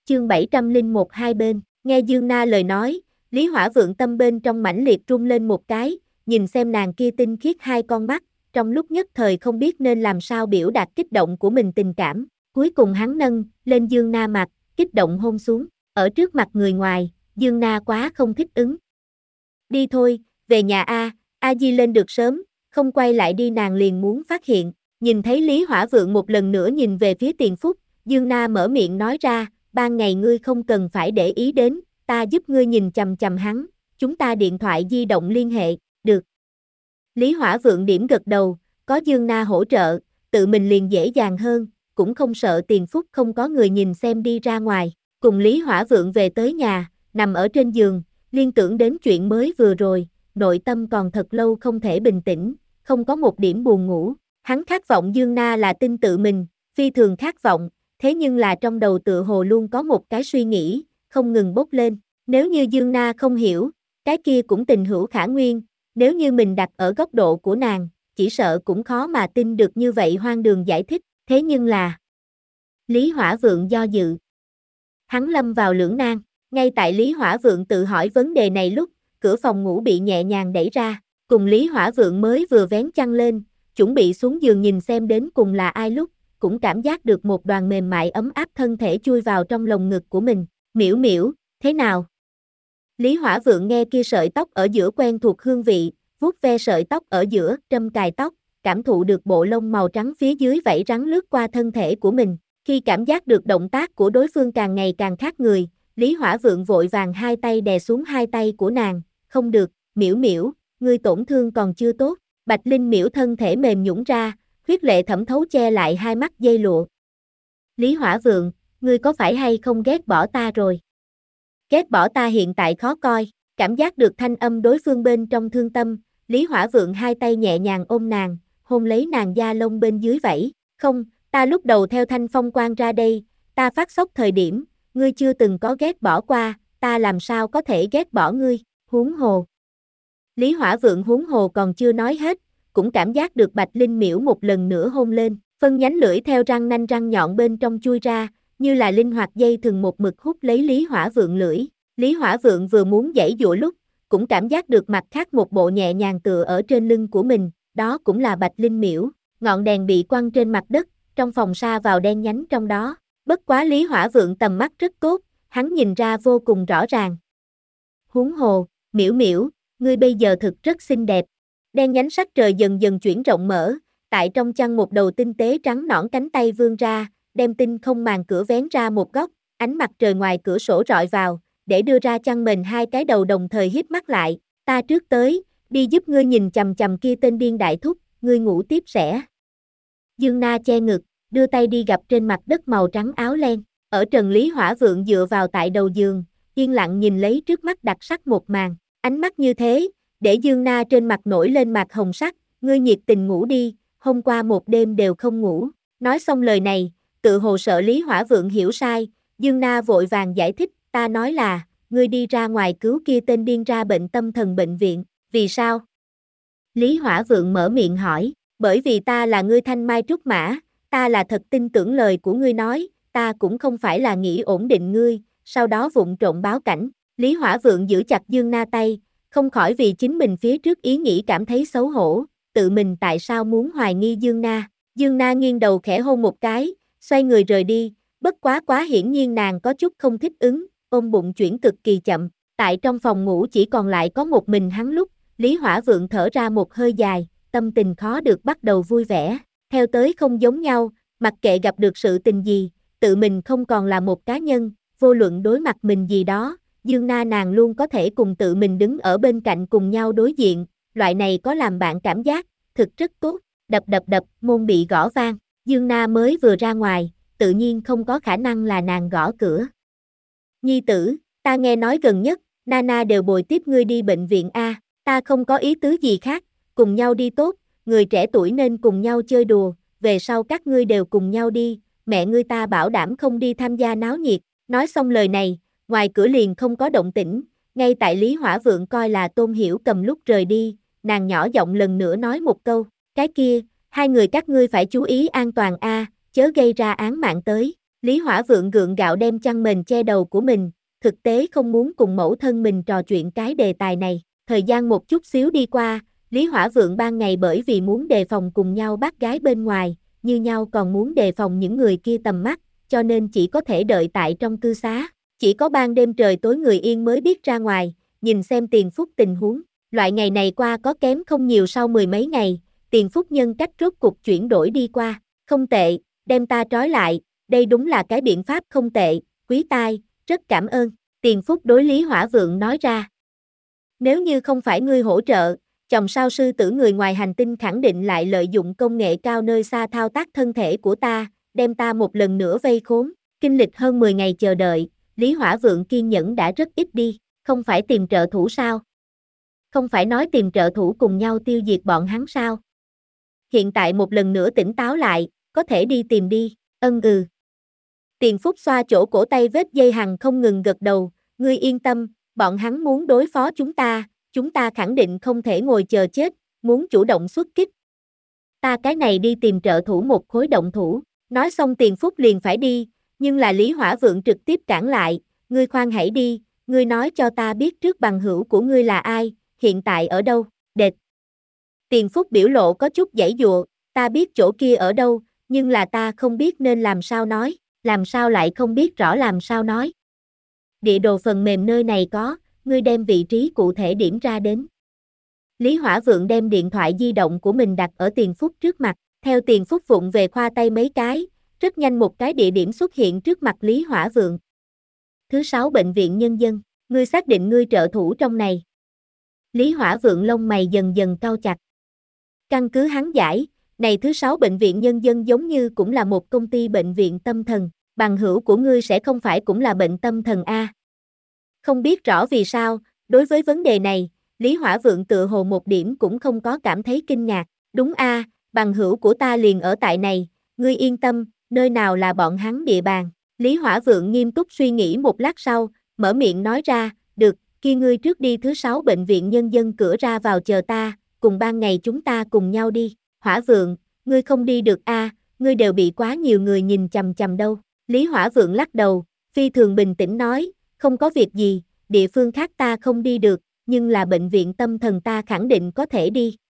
chương 701 hai bên, nghe Dương Na lời nói, Lý Hỏa Vượng tâm bên trong mãnh liệt rung lên một cái, nhìn xem nàng kia tinh khiết hai con mắt, trong lúc nhất thời không biết nên làm sao biểu đạt kích động của mình tình cảm, cuối cùng hắn nâng lên Dương Na mặt, kích động hôn xuống, ở trước mặt người ngoài, Dương Na quá không thích ứng. Đi thôi, về nhà A Di lên được sớm, không quay lại đi nàng liền muốn phát hiện, nhìn thấy Lý Hỏa Vượng một lần nữa nhìn về phía Tiền Phúc, Dương Na mở miệng nói ra, ban ngày ngươi không cần phải để ý đến, ta giúp ngươi nhìn chằm chằm hắn, chúng ta điện thoại di động liên hệ, được. Lý Hỏa Vượng điểm gật đầu, có Dương Na hỗ trợ, tự mình liền dễ dàng hơn, cũng không sợ Tiền Phúc không có người nhìn xem đi ra ngoài, cùng Lý Hỏa Vượng về tới nhà, nằm ở trên giường, liên tưởng đến chuyện mới vừa rồi, nội tâm còn thật lâu không thể bình tĩnh, không có một điểm buồn ngủ, hắn khát vọng Dương Na là tin tự mình, phi thường khát vọng, thế nhưng là trong đầu tựa hồ luôn có một cái suy nghĩ, không ngừng bốc lên, nếu như Dương Na không hiểu, cái kia cũng tình hữu khả nguyên, nếu như mình đặt ở góc độ của nàng, chỉ sợ cũng khó mà tin được như vậy hoang đường giải thích, thế nhưng là Lý Hỏa Vượng do dự. Hắn lâm vào lưỡng nan, ngay tại Lý Hỏa Vượng tự hỏi vấn đề này lúc, cửa phòng ngủ bị nhẹ nhàng đẩy ra, cùng Lý Hỏa Vượng mới vừa vén chăn lên, chuẩn bị xuống giường nhìn xem đến cùng là ai lúc, cũng cảm giác được một đoàn mềm mại ấm áp thân thể chui vào trong lồng ngực của mình, miễu miễu, thế nào? Lý Hỏa Vượng nghe kia sợi tóc ở giữa quen thuộc hương vị, vuốt ve sợi tóc ở giữa, trâm cài tóc, cảm thụ được bộ lông màu trắng phía dưới vảy rắn lướt qua thân thể của mình, khi cảm giác được động tác của đối phương càng ngày càng khác người, Lý Hỏa Vượng vội vàng hai tay đè xuống hai tay của nàng, không được, miễu miễu, ngươi tổn thương còn chưa tốt, Bạch Linh miễu thân thể mềm nhũn ra, huyết lệ thẩm thấu che lại hai mắt dây lụa. Lý Hỏa Vượng, ngươi có phải hay không ghét bỏ ta rồi? Ghét bỏ ta hiện tại khó coi, cảm giác được thanh âm đối phương bên trong thương tâm, Lý Hỏa Vượng hai tay nhẹ nhàng ôm nàng, hôn lấy nàng da lông bên dưới vảy, không, ta lúc đầu theo thanh phong quang ra đây, ta phát sốc thời điểm, ngươi chưa từng có ghét bỏ qua, ta làm sao có thể ghét bỏ ngươi, huống hồ. Lý Hỏa Vượng huống hồ còn chưa nói hết, cũng cảm giác được Bạch Linh miễu một lần nữa hôn lên, phân nhánh lưỡi theo răng nanh răng nhọn bên trong chui ra, như là linh hoạt dây thừng một mực hút lấy Lý Hỏa Vượng lưỡi. Lý Hỏa Vượng vừa muốn giãy giụa lúc, cũng cảm giác được mặt khác một bộ nhẹ nhàng tựa ở trên lưng của mình, đó cũng là Bạch Linh miễu, ngọn đèn bị quăng trên mặt đất, trong phòng sa vào đen nhánh trong đó. Bất quá Lý Hỏa Vượng tầm mắt rất tốt, hắn nhìn ra vô cùng rõ ràng. Huống hồ, miễu miễu, ngươi bây giờ thực rất xinh đẹp. Đen nhánh sắc trời dần dần chuyển rộng mở, tại trong chăn một đầu tinh tế trắng nõn cánh tay vươn ra, đem tinh không màn cửa vén ra một góc, ánh mặt trời ngoài cửa sổ rọi vào, để đưa ra chăn mền hai cái đầu đồng thời híp mắt lại, ta trước tới, đi giúp ngươi nhìn chằm chằm kia tên điên đại thúc, ngươi ngủ tiếp sẽ. Dương Na che ngực, đưa tay đi gặp trên mặt đất màu trắng áo len, ở trần Lý Hỏa Vượng dựa vào tại đầu giường, yên lặng nhìn lấy trước mắt đặc sắc một màn, ánh mắt như thế, để Dương Na trên mặt nổi lên mặt hồng sắc, ngươi nhiệt tình ngủ đi, hôm qua một đêm đều không ngủ, nói xong lời này, tự hồ sợ Lý Hỏa Vượng hiểu sai, Dương Na vội vàng giải thích, ta nói là, ngươi đi ra ngoài cứu kia tên điên ra bệnh tâm thần bệnh viện, vì sao? Lý Hỏa Vượng mở miệng hỏi, bởi vì ta là ngươi thanh mai trúc mã, ta là thật tin tưởng lời của ngươi nói, ta cũng không phải là nghĩ ổn định ngươi, sau đó vụng trộn báo cảnh, Lý Hỏa Vượng giữ chặt Dương Na tay, không khỏi vì chính mình phía trước ý nghĩ cảm thấy xấu hổ, tự mình tại sao muốn hoài nghi Dương Na, Dương Na nghiêng đầu khẽ hôn một cái, xoay người rời đi, bất quá hiển nhiên nàng có chút không thích ứng, ôm bụng chuyển cực kỳ chậm, tại trong phòng ngủ chỉ còn lại có một mình hắn lúc, Lý Hỏa Vượng thở ra một hơi dài, tâm tình khó được bắt đầu vui vẻ, theo tới không giống nhau, mặc kệ gặp được sự tình gì, tự mình không còn là một cá nhân, vô luận đối mặt mình gì đó, Dương Na nàng luôn có thể cùng tự mình đứng ở bên cạnh cùng nhau đối diện, loại này có làm bạn cảm giác, thực rất tốt, đập, môn bị gõ vang, Dương Na mới vừa ra ngoài, tự nhiên không có khả năng là nàng gõ cửa. Nhi tử, ta nghe nói gần nhất, Nana đều bồi tiếp ngươi đi bệnh viện A, ta không có ý tứ gì khác, cùng nhau đi tốt, người trẻ tuổi nên cùng nhau chơi đùa, về sau các ngươi đều cùng nhau đi, mẹ ngươi ta bảo đảm không đi tham gia náo nhiệt, nói xong lời này, ngoài cửa liền không có động tĩnh, ngay tại Lý Hỏa Vượng coi là Tôn Hiểu Cầm lúc rời đi, nàng nhỏ giọng lần nữa nói một câu, cái kia, hai người các ngươi phải chú ý an toàn a, chớ gây ra án mạng tới. Lý Hỏa Vượng gượng gạo đem chăn mền che đầu của mình, thực tế không muốn cùng mẫu thân mình trò chuyện cái đề tài này. Thời gian một chút xíu đi qua, Lý Hỏa Vượng ban ngày bởi vì muốn đề phòng cùng nhau bắt gái bên ngoài, như nhau còn muốn đề phòng những người kia tầm mắt, cho nên chỉ có thể đợi tại trong cư xá. Chỉ có ban đêm trời tối người yên mới biết ra ngoài, nhìn xem Tiền Phúc tình huống. Loại ngày này qua có kém không nhiều, sau mười mấy ngày, Tiền Phúc nhân cách rốt cục chuyển đổi đi qua. Không tệ, đem ta trói lại, đây đúng là cái biện pháp không tệ, quý tai, rất cảm ơn. Tiền Phúc đối Lý Hỏa Vượng nói ra. Nếu như không phải ngươi hỗ trợ, chòm sao sư tử người ngoài hành tinh khẳng định lại lợi dụng công nghệ cao nơi xa thao tác thân thể của ta, đem ta một lần nữa vây khốn. Kinh lịch hơn 10 ngày chờ đợi, Lý Hỏa Vượng kiên nhẫn đã rất ít đi, không phải tìm trợ thủ sao? Không phải nói tìm trợ thủ cùng nhau tiêu diệt bọn hắn sao? Hiện tại một lần nữa tỉnh táo lại, có thể đi tìm đi, ừ. Tiền Phúc xoa chỗ cổ tay vết dây hằng không ngừng gật đầu, ngươi yên tâm, bọn hắn muốn đối phó chúng ta khẳng định không thể ngồi chờ chết, muốn chủ động xuất kích. Ta cái này đi tìm trợ thủ một khối động thủ, nói xong Tiền Phúc liền phải đi, nhưng là Lý Hỏa Vượng trực tiếp cản lại, ngươi khoan hãy đi, ngươi nói cho ta biết trước bằng hữu của ngươi là ai, hiện tại ở đâu, đệt. Tiền Phúc biểu lộ có chút giãy giụa, ta biết chỗ kia ở đâu, nhưng là ta không biết nên làm sao nói, làm sao lại không biết rõ làm sao nói. Địa đồ phần mềm nơi này có, ngươi đem vị trí cụ thể điểm ra đến. Lý Hỏa Vượng đem điện thoại di động của mình đặt ở Tiền Phúc trước mặt, theo Tiền Phúc vụng về khoa tay mấy cái, rất nhanh một cái địa điểm xuất hiện trước mặt Lý Hỏa Vượng. Thứ 6 Bệnh viện Nhân dân, ngươi xác định ngươi trợ thủ trong này. Lý Hỏa Vượng lông mày dần dần cau chặt. Căn cứ hắn giải, này thứ 6 Bệnh viện Nhân dân giống như cũng là một công ty bệnh viện tâm thần, bằng hữu của ngươi sẽ không phải cũng là bệnh tâm thần a? Không biết rõ vì sao, đối với vấn đề này, Lý Hỏa Vượng tựa hồ một điểm cũng không có cảm thấy kinh ngạc. Đúng a, bằng hữu của ta liền ở tại này, ngươi yên tâm, nơi nào là bọn hắn địa bàn. Lý Hỏa Vượng nghiêm túc suy nghĩ một lát sau, mở miệng nói ra, được, kia ngươi trước đi thứ 6 Bệnh viện Nhân dân cửa ra vào chờ ta, cùng ban ngày chúng ta cùng nhau đi. Hỏa Vượng, ngươi không đi được a, ngươi đều bị quá nhiều người nhìn chằm chằm đâu. Lý Hỏa Vượng lắc đầu, phi thường bình tĩnh nói, không có việc gì, địa phương khác ta không đi được, nhưng là bệnh viện tâm thần ta khẳng định có thể đi.